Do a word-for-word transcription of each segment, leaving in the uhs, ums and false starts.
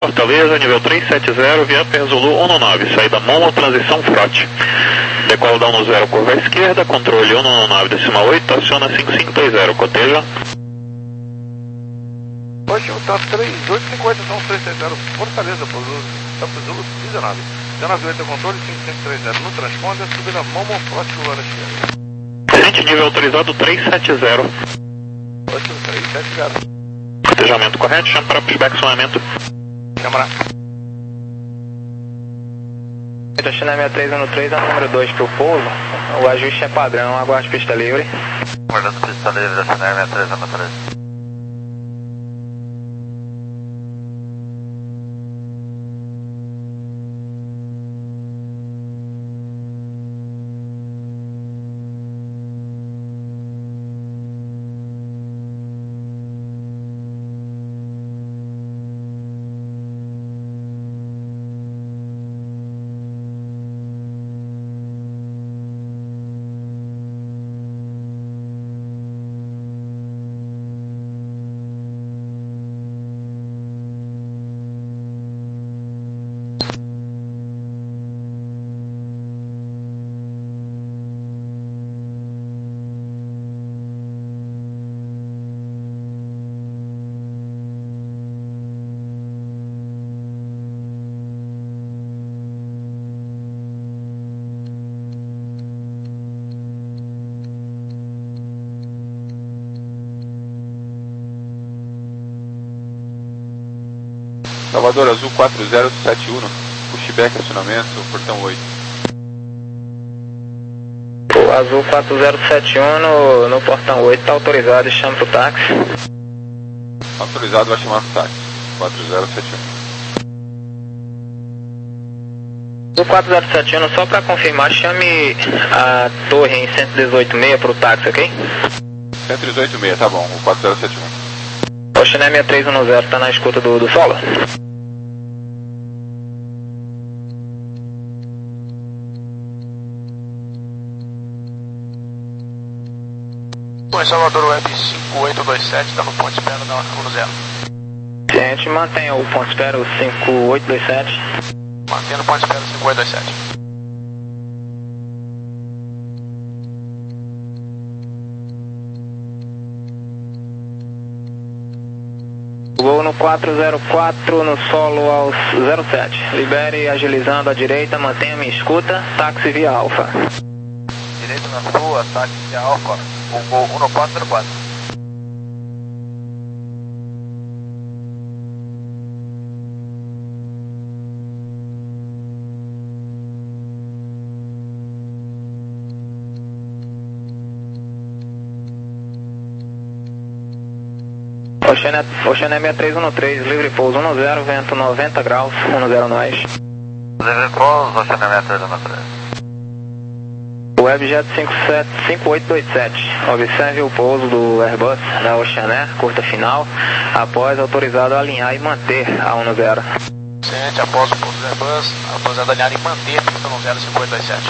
Fortaleza, nível três sete zero, V I P Zulu um nove, saída Momo, transição Frote. Decola da um zero, curva à esquerda, controle um nove, decimal oito, aciona cinco cinco três zero, coteja. Hoje o TAP três oito cinco oito, são três sete zero, Fortaleza, TAP Zulu dezenove. dezenove oito, controle cinco cinco três zero, no transponder, subida Momo, Frote, curva à esquerda. Gente, nível autorizado três sete zero. Hoje o três sete zero. Cotejamento correto, chama para pushback, sonamento. Câmara. China sessenta e três um três é o número dois para o pouso. O ajuste é padrão, aguarde pista livre. Aguardando pista livre da China sessenta e três um três. Salvador Azul quatro zero sete um, pushback, acionamento, portão oito. O Azul quatro zero sete um no, no portão oito, está autorizado e chama para o táxi. Autorizado, vai chamar para o táxi, quatro zero sete um. O quatro zero sete um, só para confirmar, chame a torre em cento e dezoito seis para o táxi, ok? cento e dezoito seis, tá bom, o quatro zero sete um. O China sessenta e três um zero está na escuta do, do solo? Bom, Salvador Web cinco oito dois sete, está no ponto de espera da um zero. Gente, mantenha o ponto de espera cinco oito dois sete. Mantendo o ponto de espera cinco oito dois sete. Gol no quatro zero quatro, no solo aos zero sete. Libere agilizando à direita, mantenha minha escuta, táxi via Alfa. Direito na sua, táxi via Alfa, o gol um quatro zero quatro. Oceana sessenta e três um três, livre pouso um zero, vento noventa graus, um zero nós. Livre pouso, Oceana sessenta e três um três. Webjet cinco oito dois sete, observe o pouso do Airbus da Oceanair, curta final, após autorizado a alinhar e manter a um zero. Ciente, após o pouso do Airbus, autorizado a alinhar e manter pista um zero cinco oito dois sete.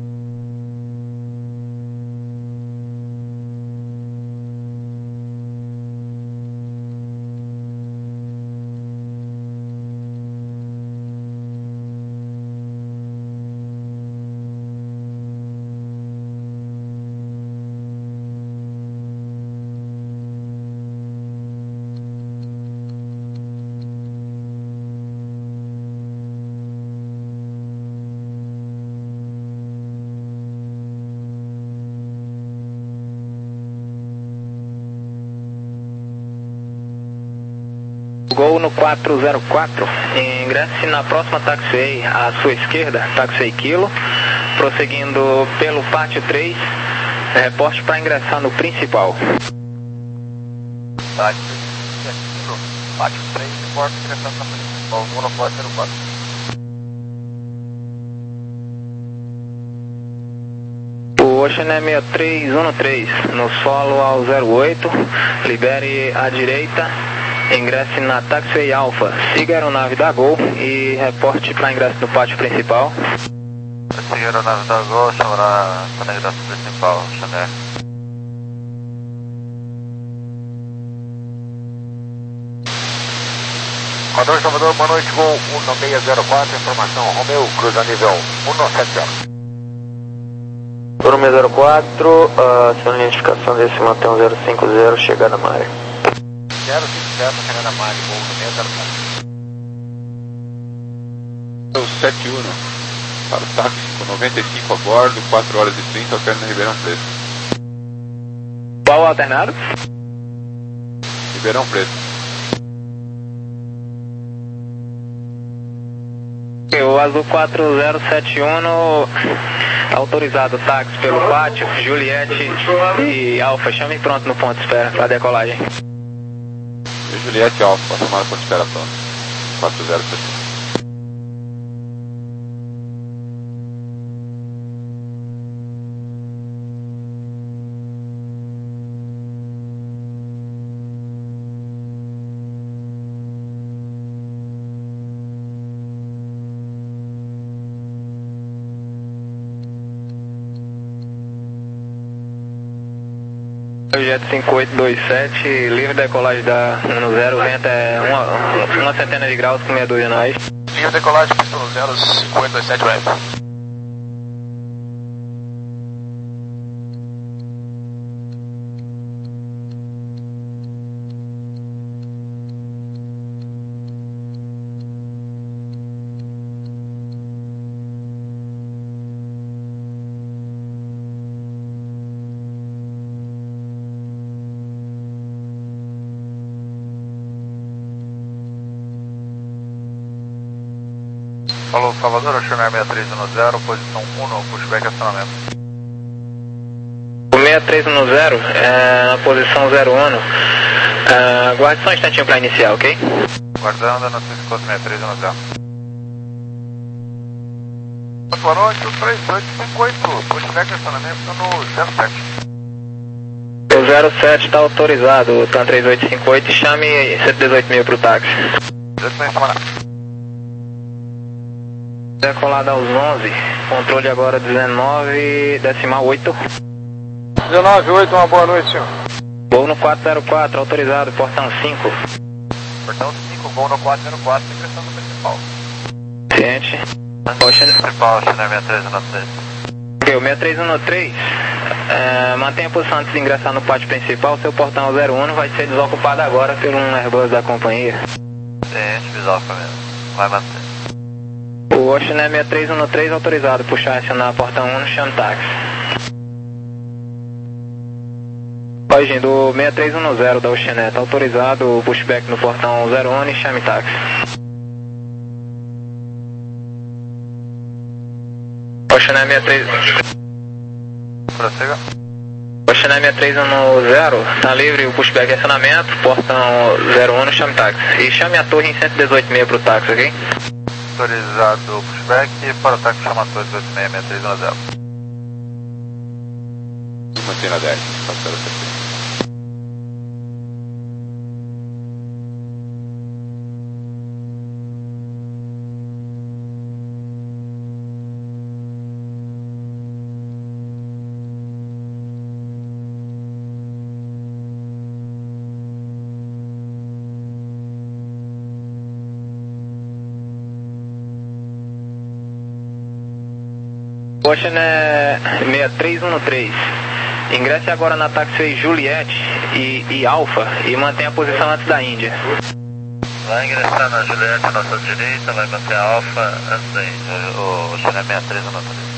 Gol no quatro zero quatro, ingresse na próxima taxiway à sua esquerda, taxiway Kilo, prosseguindo pelo pátio três, reporte para ingressar no principal. Táxi Kilo, pátio três, reporte ingressando na principal, um quatro zero quatro. O Oceana sessenta e três um três, no solo ao zero oito, libere à direita, ingresse na taxiway Alfa, siga a aeronave da Gol e reporte para ingresso no pátio principal. Siga a aeronave da Gol, chamará para ingresso principal, Chanel. Equador Salvador, boa noite, Gol um seis zero quatro, informação, Romeu, cruza nível um sete zero. um seis zero quatro, uh, sua identificação desse mantém zero cinco zero, chegada na área. zero cinco zero, chegada na área, Gol um seis zero quatro. sete um para o táxi, com noventa e cinco a bordo, quatro horas e trinta, operando na Ribeirão Preto. Qual alternado? Ribeirão Preto. O Azul quatro zero sete um, autorizado táxi pelo pátio, Juliette e Alfa, chame pronto no ponto de espera para decolagem. E Juliette Alfa, chamada ponto de espera pronto. quatro zero sete um. Jet cinco oito dois sete, livre decolagem da um zero, vento é uma, uma centena de graus com sessenta e dois nós. Livre decolagem, pista um zero cinco oito dois sete, ramp. Falou, Salvador, Oceanar seis três um zero, posição um, pushback acionamento. O seis três um zero, é, na posição zero um, é, aguarde só um instantinho para iniciar, ok? Guardando na Cisco seis três um zero. Boa noite, três oito cinco oito, pushback acionamento no zero sete. O zero sete está autorizado, o TAM três oito cinco oito, chame cento e dezoito mil para o táxi. dezoito mil semana. Decolada aos onze, controle agora dezenove, decimal oito. dezenove oito, uma boa noite, senhor. Voo no quatro zero quatro, autorizado, portão cinco. Portão cinco, voo no quatro zero quatro, ingressando no principal. Ciente. Ocean. Principal, Oceanar seis três um três. Ok, o seis três um três, é, mantenha a posição antes de ingressar no pátio principal, seu portão zero um vai ser desocupado agora por um Airbus da companhia. Ciente, desocupa mesmo. Vai manter. O Ocean seis três um três autorizado, puxar e acionar portão um, chame táxi. Origem do seis três um zero da Oceanet, autorizado, pushback no portão zero um e chame táxi. Ocean seis três... Prossiga. Ocean seis três um zero, tá livre o pushback e acionamento, portão zero um, chame táxi. E chame a torre em cento e dezoito mil pro táxi, ok? Autorizado pushback para o táxi chama torre dezoito seis seis três um zero. Mantém na dez, quatro zero sete um. Ocean é seis três um três. Ingresse agora na taxiway Juliette e, e Alfa e mantenha a posição antes da Índia. Vai ingressar na Juliette à nossa direita, vai manter a Alfa antes da Índia. O Ocean é seis três um três.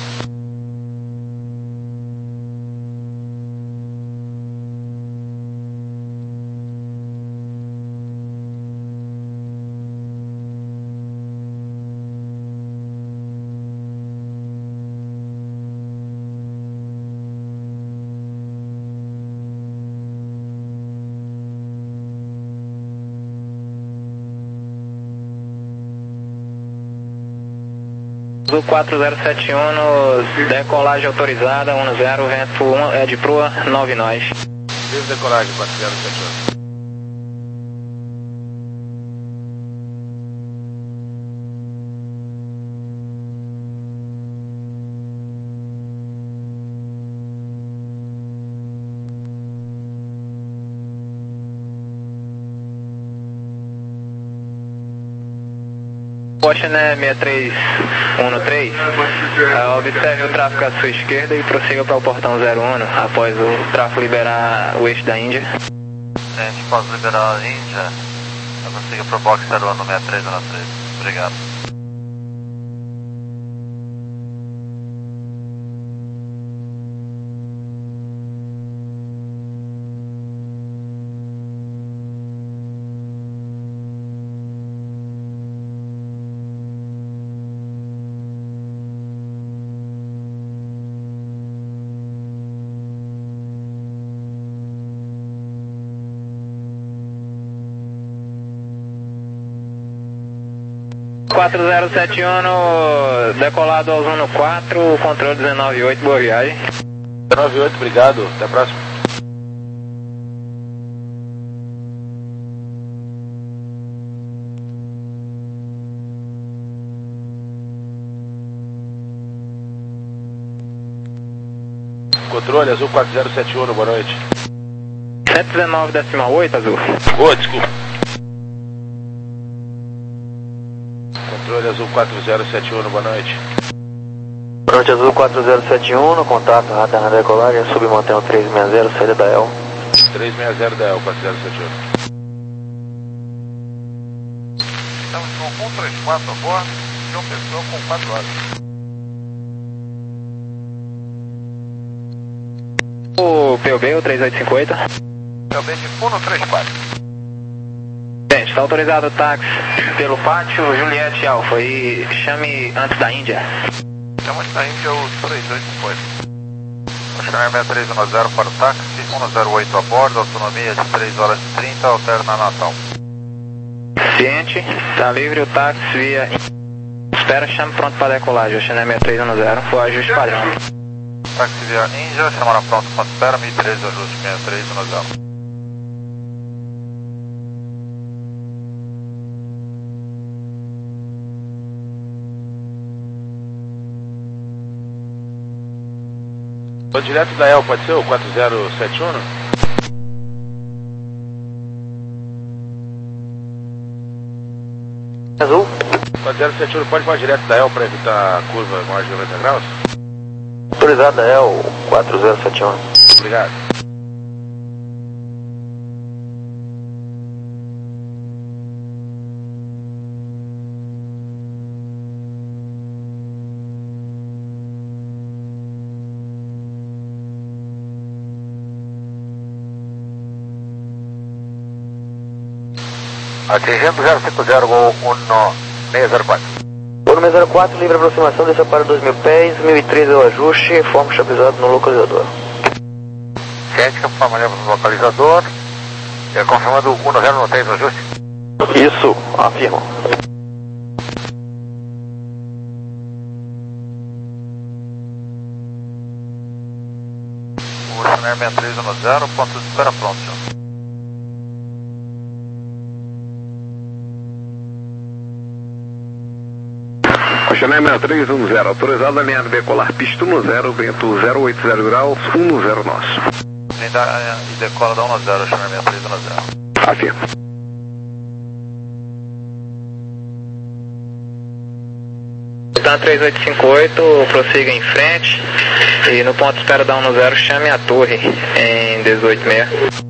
Do quatro zero sete um, decolagem autorizada, um zero, vento um, é de proa, nove nós. Livre decolagem, quatro zero sete um. Washington seis três um três, uh, observe o tráfego à sua esquerda e prossiga para o portão zero um após o tráfego liberar o eixo da Índia. Gente, após liberar a Índia, eu prossiga para o box zero um no seis três um três. Obrigado. quatro zero sete um, decolado ao Zuno quatro, controle dezenove oito, boa viagem. dezenove oito, obrigado, até a próxima. Controle, Azul quatro zero sete um, boa noite. cento e dezenove decimal oito, Azul. Boa, desculpa. Controle Azul quatro zero sete um, boa noite. Boa noite, Azul quatro zero sete um, no contato, radar na decolagem, submantém o trezentos e sessenta, saída da E L. trezentos e sessenta da E L, quatro zero sete um. Estamos com um três quatro a bordo, de uma pessoa com quatro horas. O P O B, o três oito cinco oito. P O B de um três quatro. Gente, está autorizado o táxi pelo pátio Juliette Alfa e chame antes da Índia. Chama antes da Índia o três oito cinco oito. Oscar seis três um zero para o táxi, um zero oito a bordo, autonomia de três horas e trinta, alterna Natal. Ciente, está livre o táxi via... Espera, chame pronto para decolagem, Oscar seis três um zero, foi ajuste padrão. Táxi via Índia, chamará pronto para espera, mil e treze, ajuste seis três um zero. Tô direto da E L, pode ser o quatro zero sete um? Azul? quatro zero sete um, pode voar direto da E L para evitar a curva maior de noventa graus? Autorizado da E L, quatro zero sete um. Obrigado. Atingindo zero cinco zero, Gol um seis zero quatro. Gol seis zero quatro, livre aproximação, desceu para dois mil pés, mil e treze é o ajuste, forma estabilizado no localizador. Ciente, campo manobra no localizador, é, confirmando um zero não tem ajuste? Isso, afirmo. O Channel seis três um zero, ponto de espera pronto, senhor. Channel seis três um zero, autorizado a alinhar decolar pista um zero, vento zero oito zero graus, um zero nosso. E decola da um zero, Channel seis três um zero. Afirmo. Tá três oito cinco oito, prossiga em frente e no ponto de espera da um zero chame a torre em dezoito seis.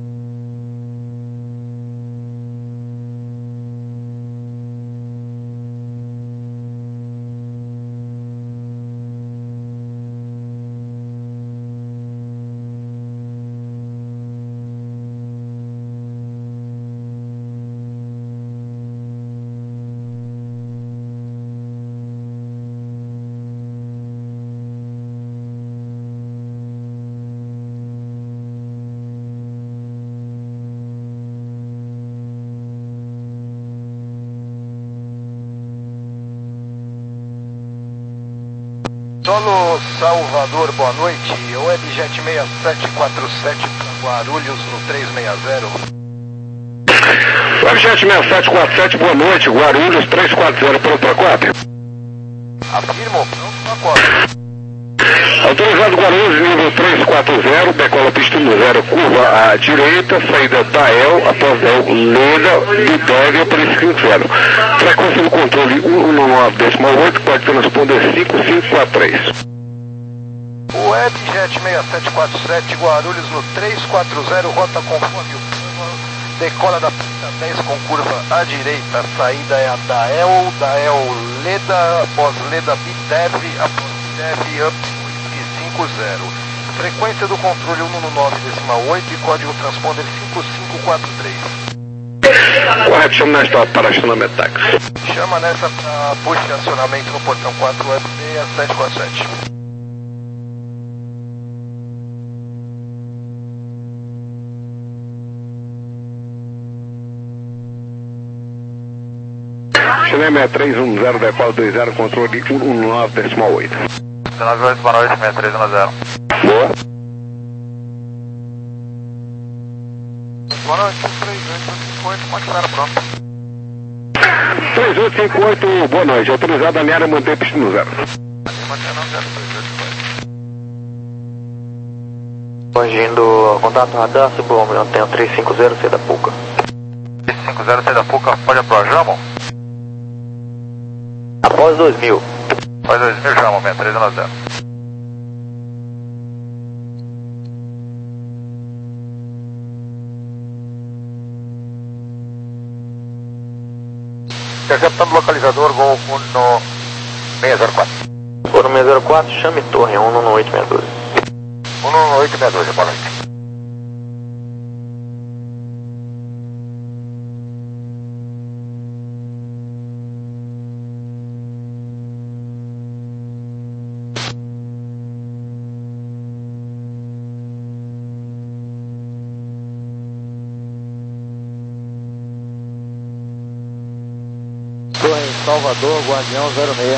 Solo Salvador, boa noite. Webjet seis sete quatro sete para Guarulhos no três seis zero. Webjet seis sete quatro sete, boa noite. Guarulhos três quatro zero, pronto para quatro. Afirmo, pronto para quatro. Autorizado Guarulhos, nível trezentos e quarenta, decola pista no zero, curva à direita, saída da E L, após E L, Leda, de deve para esse cinco zero. Frequência do controle um um nove decimal oito, pode transponder cinco cinco quatro três. O Webjet seis sete quatro sete, Guarulhos no trezentos e quarenta, rota conforme o plano, decola da pista dez com curva à direita, saída é a da E L, da E L, Leda, após Leda, Bideve, após Bideve, up cinco zero. Frequência do controle um um nove decimal oito e código transponder cinco cinco quatro três. Correto, chama nesta para acionamento táxi. Chama nessa para push de acionamento no portão quatro F seis sete quatro sete. Chama seis três um zero, decola dois zero, controle um um nove decimal oito. nove oito, boa noite, seis três um zero. Boa. Boa noite, três oito cinco oito, pode parar pronto. três oito cinco oito, boa noite. Autorizado a minha área manter pista no zero. Corrigindo contato radar, suborno, antena trezentos e cinquenta, C da Puca. trezentos e cinquenta, C da Puca, pode aprovar, Jamon? Após dois mil. Após dois mil, Jamon, seis três um zero. Acertando o localizador, Gol um no seis zero quatro. Gol no seis zero quatro, chame torre, um no oito seis dois. um no oito seis dois, boa noite. Torre Salvador, Guardião zero seis.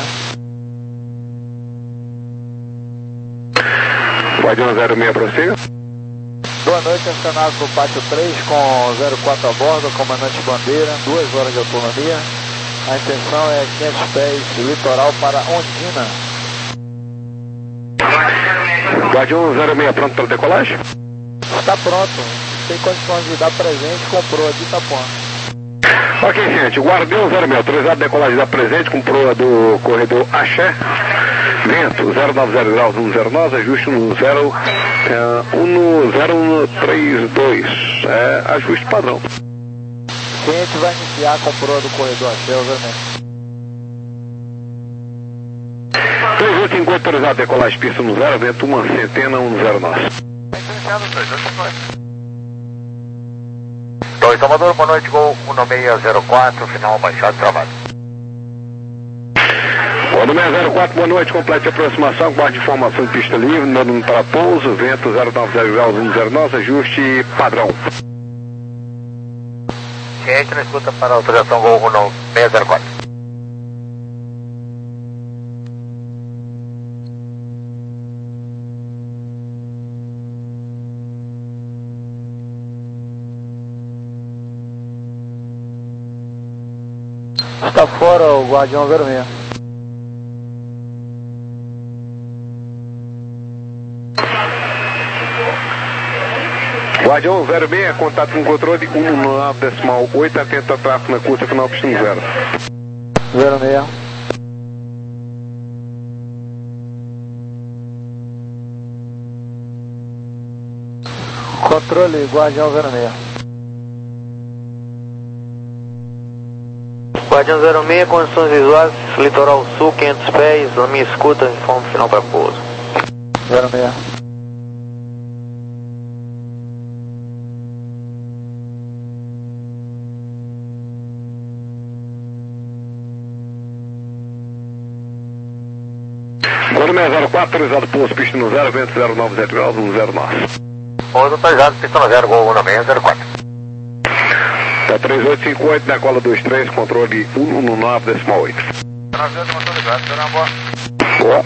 Guardião zero seis, prossiga. Boa noite, acionado para o pátio três com zero quatro a bordo, comandante Bandeira, duas horas de autonomia. A intenção é quinhentos pés litoral para Ondina. Guardião zero seis, pronto para decolagem? Está pronto, tem condições de dar presente, comprou de Itapuã. Ok, gente, Guardião zero seis, autorizado a decolagem da presente com proa do corredor Axé. Vento zero nove zero graus um zero nove, ajuste no zero um no zero um três dois, é ajuste padrão. Cliente vai iniciar com proa do corredor Axé, obviamente. três oito cinco oito, autorizado a decolagem pista no zero, vento uma centena um zero nove. dois Salvador, boa noite, Gol um no seis zero quatro, final baixado, travado. Gol no seis zero quatro, boa noite, complete a aproximação, guarde informação de pista livre, dando para pouso, vento zero nove zero graus um zero nove, ajuste padrão. Cliente na escuta para autorização Gol um no seis zero quatro. Está fora o Guardião zero seis. Guardião zero seis, contato com controle um no nove decimal oito, atento a tráfego na curta final pista no zero. zero seis. Controle Guardião zero seis. Guardião zero seis, condições visuais, litoral sul, quinhentos pés, na minha escuta, informe final para pouso. zero seis. Gol no seis zero quatro, autorizado pouso pista no zero, vento zero nove zero graus um zero nove. Pouso autorizado, pista no zero, Gol um no seis zero quatro. Tá três oito cinco oito, decola dois três, controle um no nove decimal oito. nove oito, motorizado, será uma boa. Boa.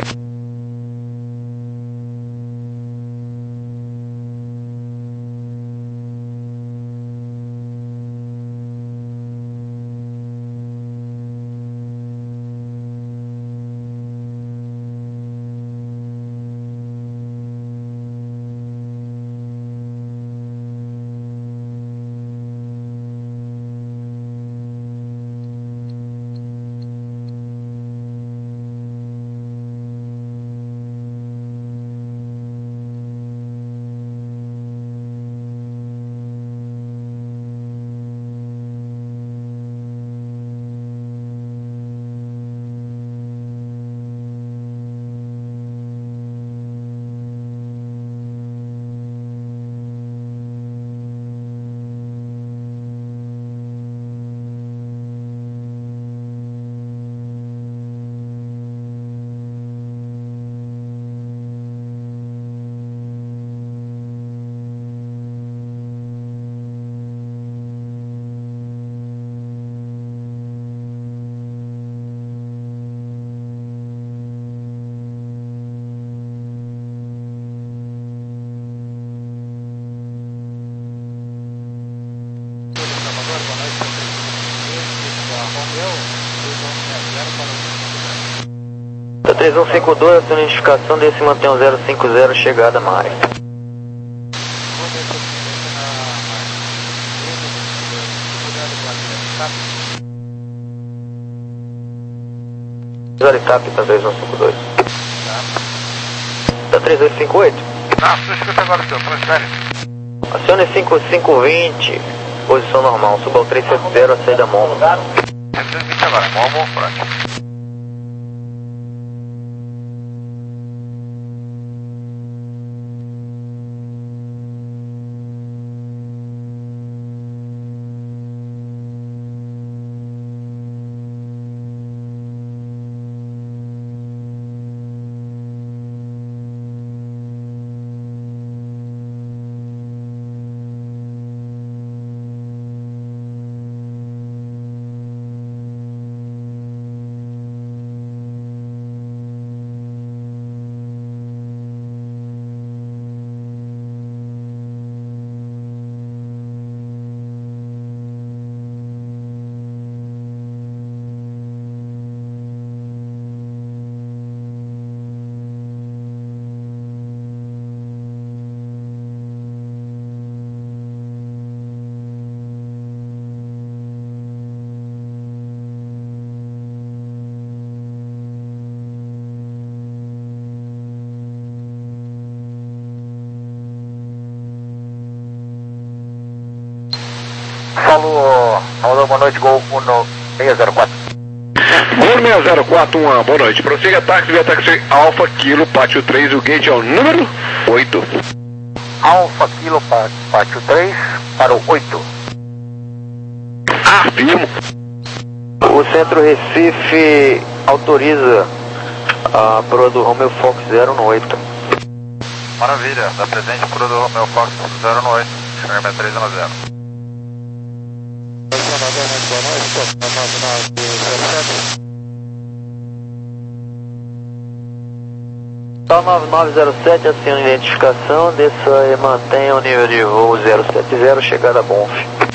três um cinco dois, a identificação desse mantém o zero cinco zero, chegada a Mari. Zaritap para três um cinco dois. Tá três dois cinco oito? Ah, você escuta agora o seu, transfere. Acione cinco cinco vinte, posição normal, suba ao três sete zero, a saída Momo. trezentos e vinte agora, Momo, front. Falou, alô, boa noite, Gol um seis zero quatro. Gol seis zero quatro, uma boa noite. Prossiga táxi via táxi Alfa Kilo, pátio três, o gate é o número oito. Alfa Kilo, pátio três, para o oito. Afirmo. O Centro Recife autoriza a proa do Romeo Fox zero no oito. Maravilha, dá presente pro do Romeo Fox zero no oito, chama três um zero. Só nove nove zero sete, aciona a identificação, desça e mantenha o nível de voo zero sete zero, chegada a Bonf.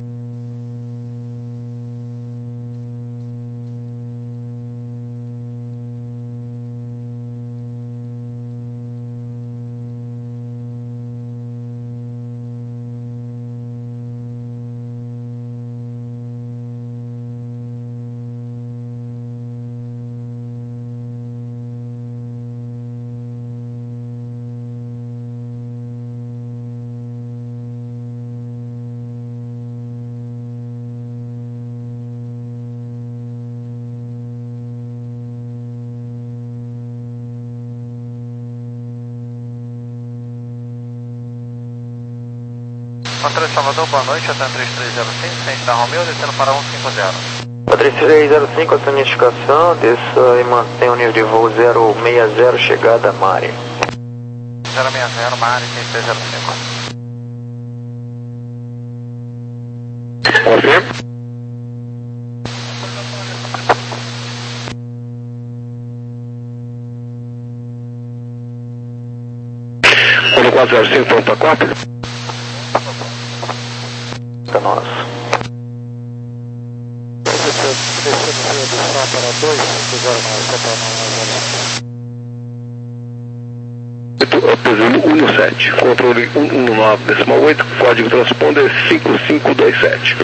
Controle Salvador, boa noite, até três três zero cinco, frente da Romeo, descendo para um cinco zero. três três zero cinco, aciona a identificação, desça e mantenha o nível de voo zero seis zero, chegada a Mari. zero seis zero, Mari, três três zero cinco. Confirmo. Quando quatro zero cinco, pronto para quatro. Tá nosso. Eu presumo um sete, controle um um nove decimal oito, código transponder cinco cinco dois sete.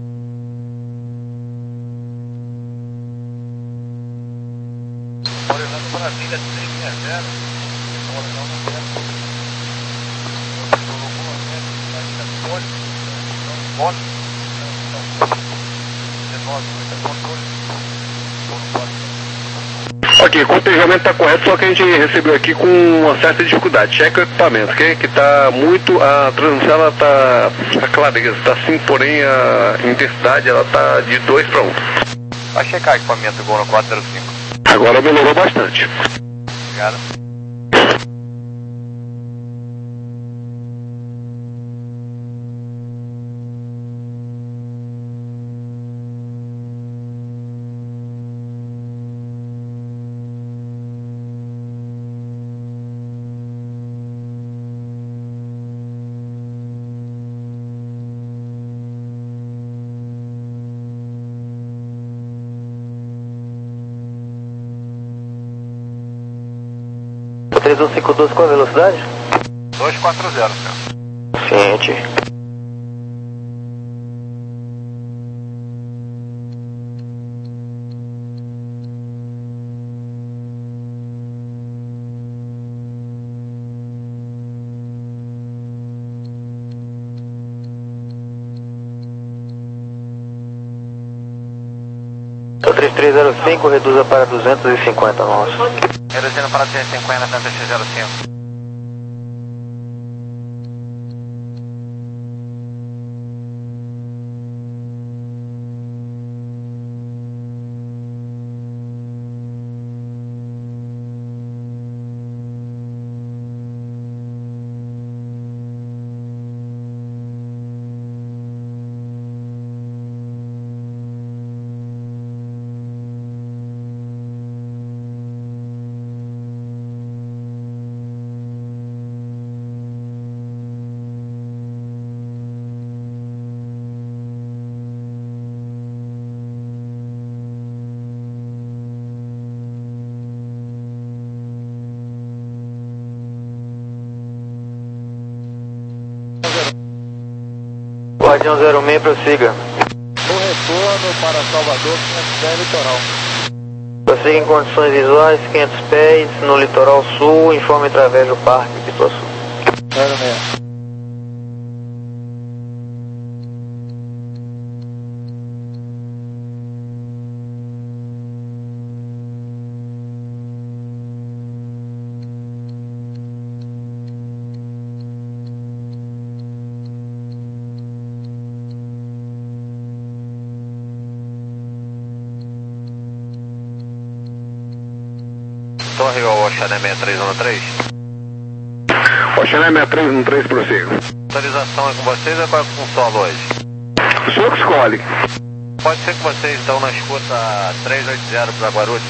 Ok, o cotejamento está correto, só que a gente recebeu aqui com uma certa dificuldade. Checa o equipamento, ok? Que está muito, a transmissão ela está, a clareza está sim, porém a intensidade ela está de dois para um. Vai checar equipamento Gol no quatro zero cinco. Agora melhorou bastante. Obrigado. um cinco dois, qual a velocidade? dois quatro zero, senhor. Ciente. três três zero cinco, reduza para duzentos e cinquenta nós. Reduzindo para duzentos e cinquenta, três três zero cinco. Guardião zero seis, prossiga. No retorno para Salvador, quinhentos pés litoral. Prossiga em condições visuais, quinhentos pés, no litoral sul, informe através do Parque Pituaçu. zero seis. Torre ao Oxané seis três um três. Oxané seis três um três, prossiga. Autorização é com vocês ou é com o solo hoje? O senhor que escolhe. Pode ser que vocês estão na escuta três oito zero para Guarulhos.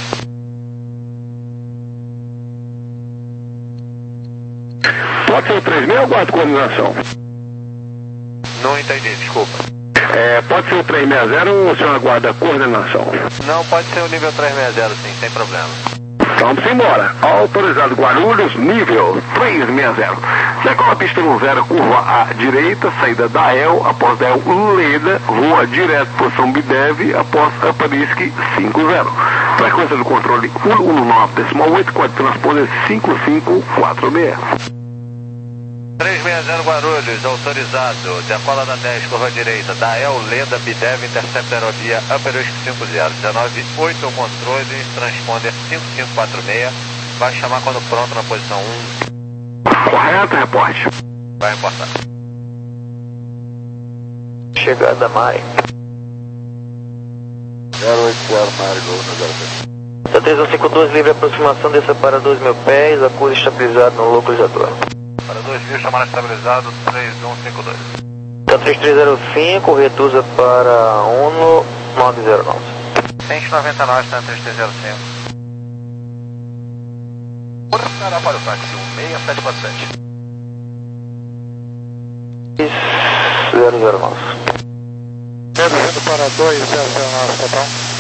Pode ser o três seis ou aguardo coordenação? Não entendi, desculpa. É, pode ser o três seis zero ou o senhor aguarda coordenação? Não, pode ser o nível três seis zero sim, sem problema. Vamos embora. Autorizado Guarulhos, nível três seis zero. Decola pista no zero, curva à direita, saída da E L, após da E L, Leda, voa direto para São Bidev, após Apariski cinco zero. Frequência do controle cento e dezenove, oito, código de transponder cinco cinco quatro seis. três seis zero Guarulhos, autorizado. Decola da dez, curva à direita, da E L, Leda, Bidev, intercepta aerovia, Apariski cinco zero. dezenove oito, o controle, transponder cinco cinco quatro seis. Vai chamar quando pronto na posição um. Correto, reporte. Vai importar. Chegada Mari. zero oito zero, Mário, Gol no zero seis. três um cinco dois, livre aproximação, desça para dois mil pés, acuse estabilizado no localizador. Para dois mil, chamar estabilizado, três um cinco dois. três três zero cinco, reduza para um nove zero nove. cento e noventa nós, três três zero cinco. Portará para o táxi um seis sete quatro sete. zero zero nove. Reduzindo para dois zero zero nove, tá bom?